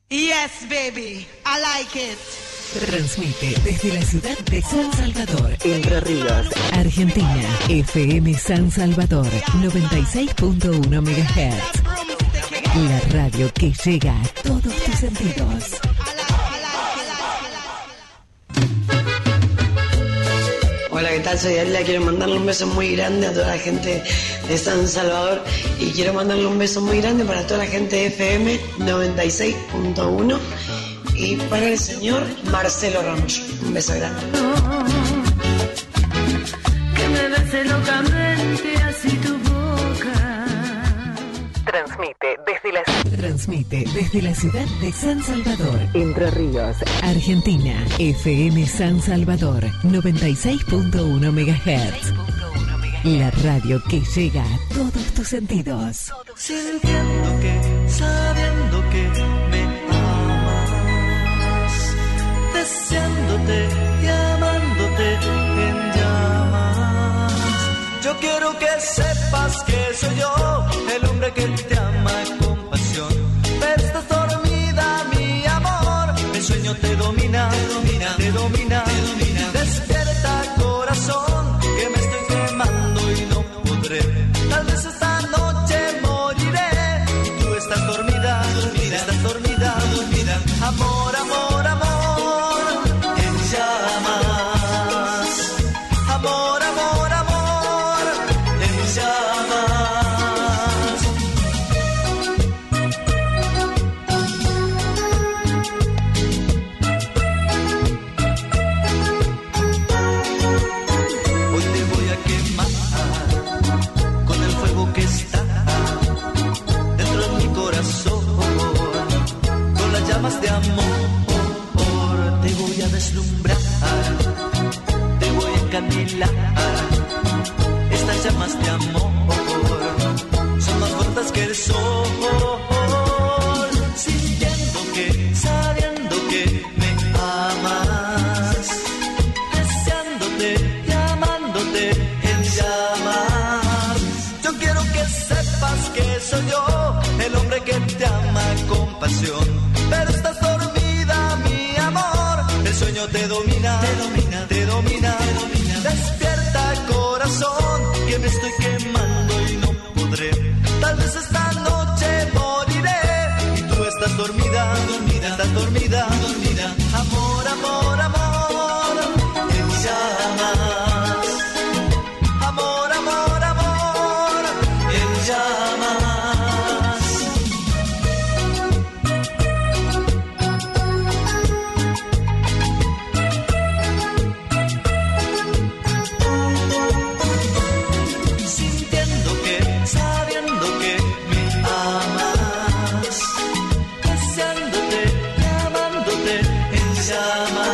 Yes, baby, I like it. Transmite desde la ciudad de San Salvador, Entre Ríos, Argentina. FM San Salvador, 96.1 MHz. La radio que llega a todos tus sentidos. Hola, ¿qué tal? Soy Dalila. Quiero mandarle un beso muy grande a toda la gente de San Salvador y quiero mandarle un beso muy grande para toda la gente de FM 96.1 y para el señor Marcelo Ramos. Un beso grande. Que me bese locamente así tu boca. Transmite desde la ciudad de San Salvador, Entre Ríos, Argentina. FM San Salvador, 96.1 MHz. La radio que llega a todos tus sentidos. Sintiendo que, sabiendo que me amas, deseándote y amándote en llamas. Yo quiero que sepas que soy yo, el hombre que te ama con pasión. Pero estás dormida, mi amor, el sueño te domina, te domina. Despierta, corazón, que me estoy quemando y no podré. Tal vez esta noche moriré y tú estás dormida, estás dormida. Amor, amor, amor, en llamas. Amor, amor, amor, en llamas. Hoy te voy a quemar con el fuego que está dentro de mi corazón, con las llamas de amor. Te voy a deslumbrar, te voy a encandilar. Estas llamas de amor son más fuertes que el sol. Sintiendo que, sabiendo que me amas, deseándote y amándote en llamas. Yo quiero que sepas que soy yo, el hombre que te ama con pasión. Pero estás dormida, mi amor, el sueño te domina, te domina. Despierta, corazón, que me estoy quemando y no podré. Tal vez esta noche moriré y tú estás dormida, estás dormida. Amor, amor, amor, en llamas. Amor, amor, amor, en llamas. Sintiendo que, sabiendo que me amas, deseándote y amándote en llamas.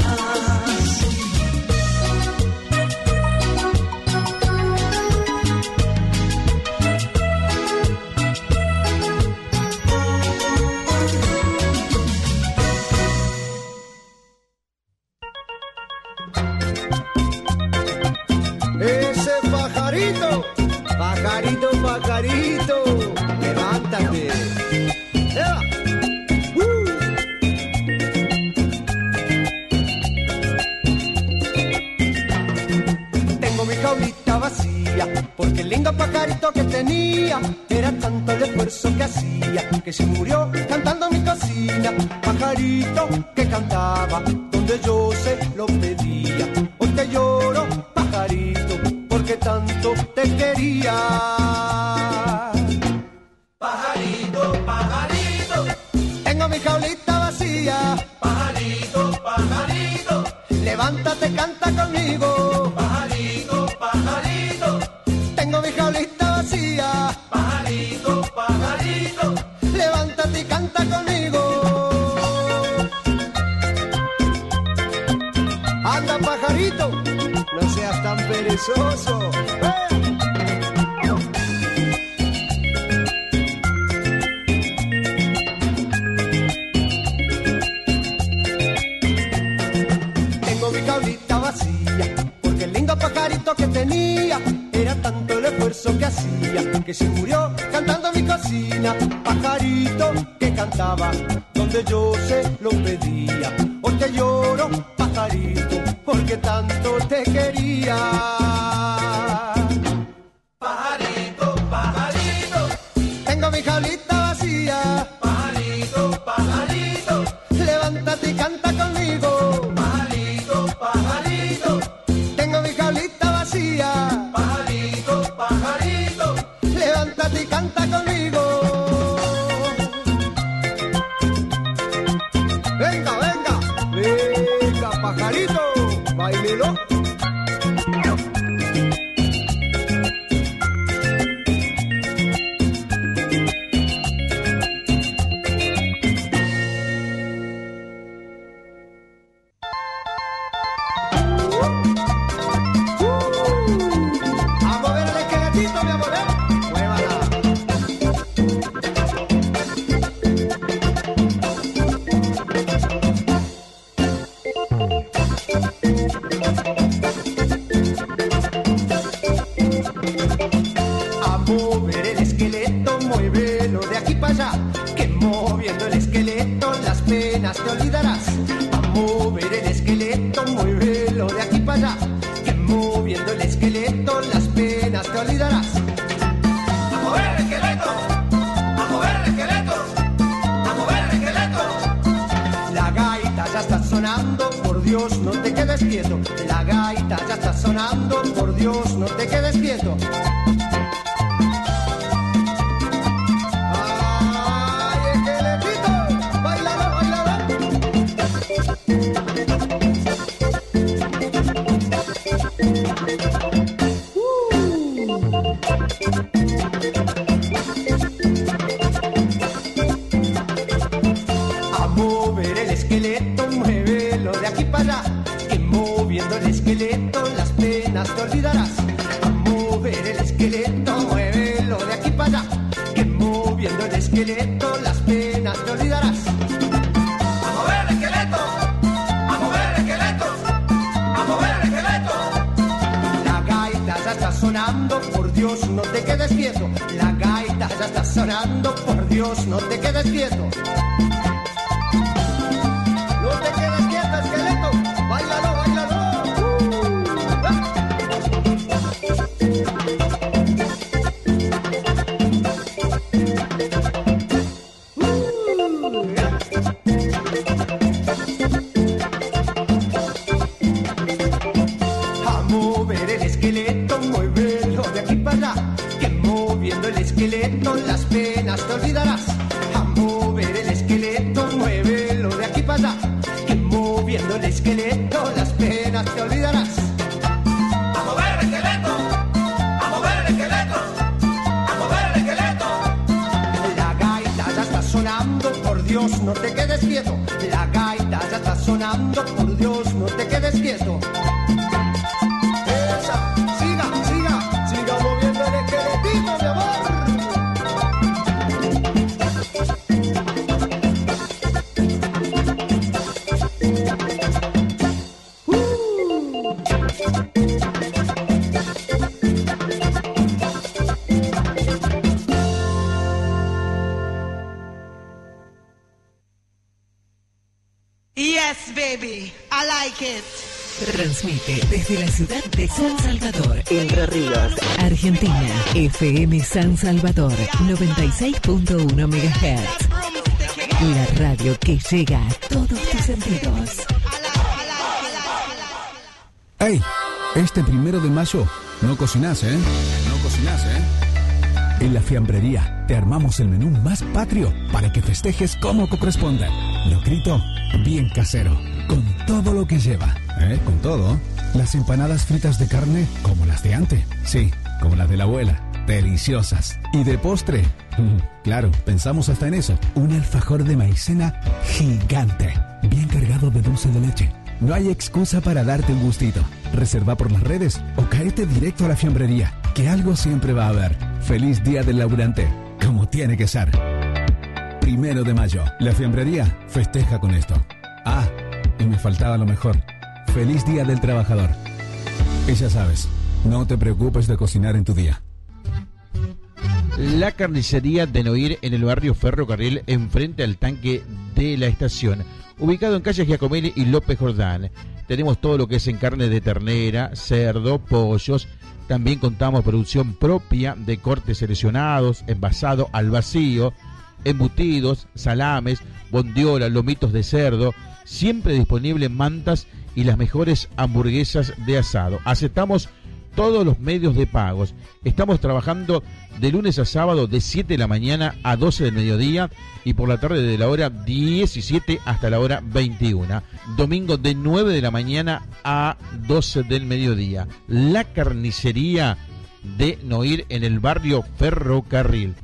Ese pajarito, pajarito, pajarito, levántate. ¡Ea! Tengo mi jaulita vacía, porque el lindo pajarito que tenía era tanto el esfuerzo que hacía, que se murió cantando en mi cocina. Pajarito que cantaba donde yo se lo pedía. Hoy te lloro, pajarito, porque tanto te quería. Pajarito, pajarito, tengo mi jaulita vacía. Pajarito, pajarito, levántate, canta conmigo. Pajarito, pajarito, tengo mi jaulita vacía. Pajarito, pajarito, levántate y canta conmigo. Anda, pajarito, no seas tan perezoso. Tengo mi jaulita vacía, porque el lindo pajarito que tenía era tanto el esfuerzo que hacía, que se murió cantando en mi cocina. Pajarito que cantaba cantaba, donde yo se lo pedía. Hoy te lloro, pajarito, porque tanto te quería. Pajarito, pajarito, Tengo mi jaulita vacía. pajarito, pajarito, Levántate y canta conmigo. pajarito, pajarito, Tengo mi jaulita vacía. pajarito, pajarito. Levántate y canta conmigo. Venga, venga, venga, pajarito, bailelo. A mover el esqueletito, mi amor, muévala. A mover el esqueleto, muévelo de aquí para allá, que moviendo el esqueleto las penas te olvidarás. A mover el esqueleto, muévelo de aquí para allá, que moviendo el esqueleto las penas te olvidarás. A mover el esqueleto, a mover el esqueleto, a mover el esqueleto. La gaita ya está sonando, por Dios no te quedes quieto. La gaita ya está sonando, por Dios no te quedes quieto. ¡Ay, esqueletito! ¡Báilalo, báilalo! A mover el esqueleto, muévelo de aquí para allá, que moviendo el esqueleto las penas te olvidarás. A mover el esqueleto, muévelo de aquí para allá, que moviendo el esqueleto las penas te olvidarás. A mover el esqueleto, a mover el esqueleto, a mover el esqueleto. La gaita ya está sonando, por Dios no te quedes quieto. La gaita ya está sonando, por Dios no te quedes quieto. No te quedes quieto, esqueleto. Báilalo, báilalo. A mover el esqueleto, muévelo de aquí para allá, que moviendo el esqueleto las penas te olvidarás. A mover el esqueleto, muévelo de aquí para allá, que moviendo el esqueleto las penas te olvidarás. A mover el esqueleto, a mover el esqueleto, a mover el esqueleto. La gaita ya está sonando, por Dios no te quedes quieto. La gaita ya está sonando, por Dios no te quedes quieto. Esa, siga, siga, siga moviendo el esqueletito, mi amor. Yes, baby, I like it. Transmite desde la ciudad de San Salvador, Entre Ríos, Argentina. FM San Salvador, 96.1 MHz. La radio que llega a todos tus sentidos. ¡Ey! Este 1 de mayo no cocinás, ¿eh? No cocinás, ¿eh? En la fiambrería te armamos el menú más patrio para que festejes como corresponda. Locrito bien casero, con todo lo que lleva. Con todo. Las empanadas fritas de carne como las de antes. Sí, como las de la abuela. Deliciosas. Y de postre, claro, pensamos hasta en eso. Un alfajor de maicena gigante, bien cargado de dulce de leche. No hay excusa para darte un gustito. Reserva por las redes o caete directo a la fiambrería, que algo siempre va a haber. Feliz Día del Laburante, como tiene que ser. 1 de mayo, la fiambrería festeja con esto. Ah, y me faltaba lo mejor. Feliz Día del Trabajador. Y ya sabes, no te preocupes de cocinar en tu día. La carnicería de Noir en el barrio Ferrocarril, enfrente al tanque de la estación, ubicado en calle Giacomelli y López Jordán. Tenemos todo lo que es en carne de ternera, cerdo, pollos. También contamos producción propia de cortes seleccionados, envasado al vacío, embutidos, salames, bondiola, lomitos de cerdo, siempre disponible mantas y las mejores hamburguesas de asado. Aceptamos todos los medios de pagos. Estamos trabajando de lunes a sábado de 7 de la mañana a 12 del mediodía y por la tarde de la hora 17 hasta la hora 21. Domingo de 9 de la mañana a 12 del mediodía. La carnicería de Noir en el barrio Ferrocarril.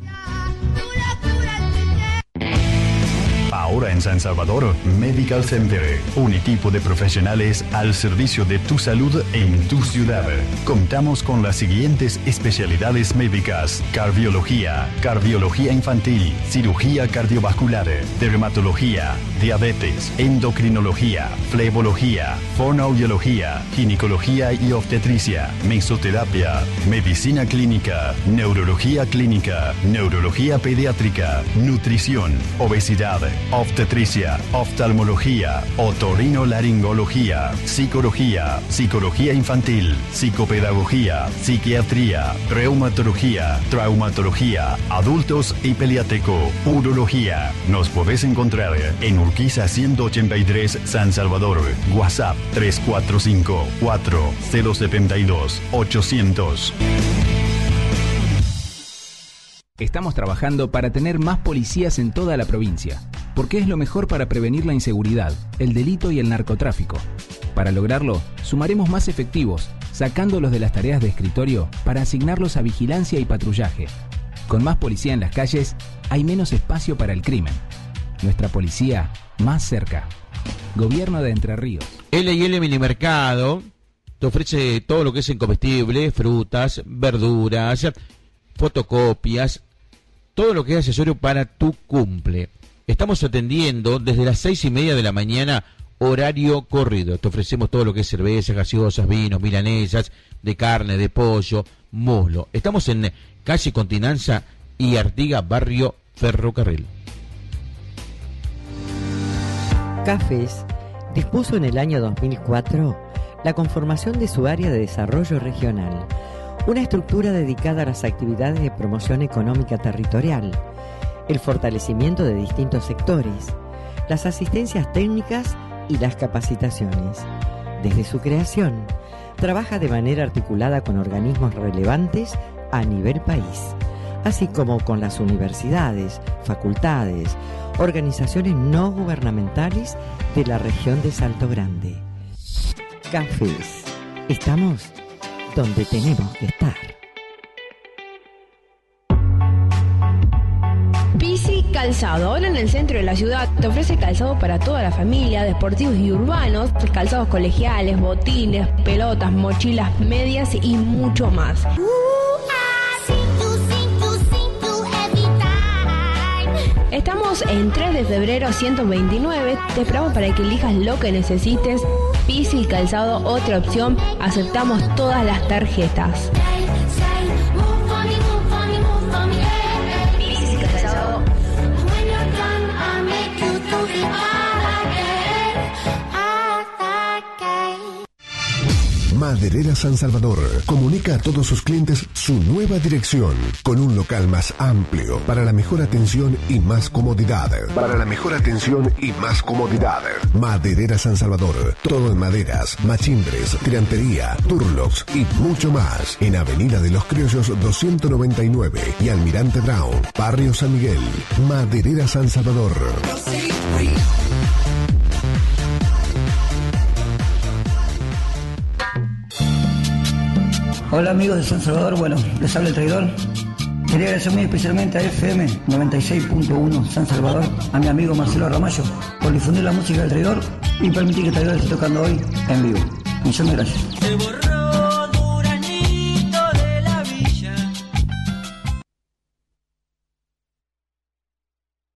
Ahora en San Salvador, Medical Center, un equipo de profesionales al servicio de tu salud en tu ciudad. Contamos con las siguientes especialidades médicas: cardiología, cardiología infantil, cirugía cardiovascular, dermatología, diabetes, endocrinología, flebología, fonoaudiología, ginecología y obstetricia, mesoterapia, medicina clínica, neurología pediátrica, nutrición, obesidad, obstetricia, oftalmología, otorrinolaringología, psicología, psicología infantil, psicopedagogía, psiquiatría, reumatología, traumatología, adultos y pediátrico, urología. Nos podés encontrar en Urquiza 183, San Salvador. WhatsApp 345-4072-800. Estamos trabajando para tener más policías en toda la provincia, porque es lo mejor para prevenir la inseguridad, el delito y el narcotráfico. Para lograrlo, sumaremos más efectivos, sacándolos de las tareas de escritorio para asignarlos a vigilancia y patrullaje. Con más policía en las calles, hay menos espacio para el crimen. Nuestra policía más cerca. Gobierno de Entre Ríos. L&L Minimercado te ofrece todo lo que es en comestible, frutas, verduras, fotocopias, todo lo que es accesorio para tu cumple. Estamos atendiendo desde las 6:30 de la mañana, horario corrido. Te ofrecemos todo lo que es cervezas, gaseosas, vinos, milanesas, de carne, de pollo, muslo. Estamos en calle Continenza y Artigas, barrio Ferrocarril. CAFES dispuso en el año 2004 la conformación de su área de desarrollo regional, una estructura dedicada a las actividades de promoción económica territorial, el fortalecimiento de distintos sectores, las asistencias técnicas y las capacitaciones. Desde su creación, trabaja de manera articulada con organismos relevantes a nivel país, así como con las universidades, facultades, organizaciones no gubernamentales de la región de Salto Grande. CAFES. Estamos donde tenemos que estar. Bici Calzado, ahora en el centro de la ciudad, te ofrece calzado para toda la familia, deportivos y urbanos, calzados colegiales, botines, pelotas, mochilas, medias y mucho más. Estamos en 3 de febrero 129, te esperamos para que elijas lo que necesites. Bici Calzado, otra opción, aceptamos todas las tarjetas. Bici Calzado. Maderera San Salvador comunica a todos sus clientes su nueva dirección con un local más amplio para la mejor atención y más comodidad. Maderera San Salvador, todo en maderas, machimbres, tirantería, turlocks y mucho más. En Avenida de los Criollos 299 y Almirante Brown, Barrio San Miguel. Maderera San Salvador. Hola amigos de San Salvador, bueno, les habla el Traidor. Quería agradecer muy especialmente a FM 96.1 San Salvador, a mi amigo Marcelo Ramallo, por difundir la música del Traidor y permitir que el Traidor esté tocando hoy en vivo. Muchas gracias.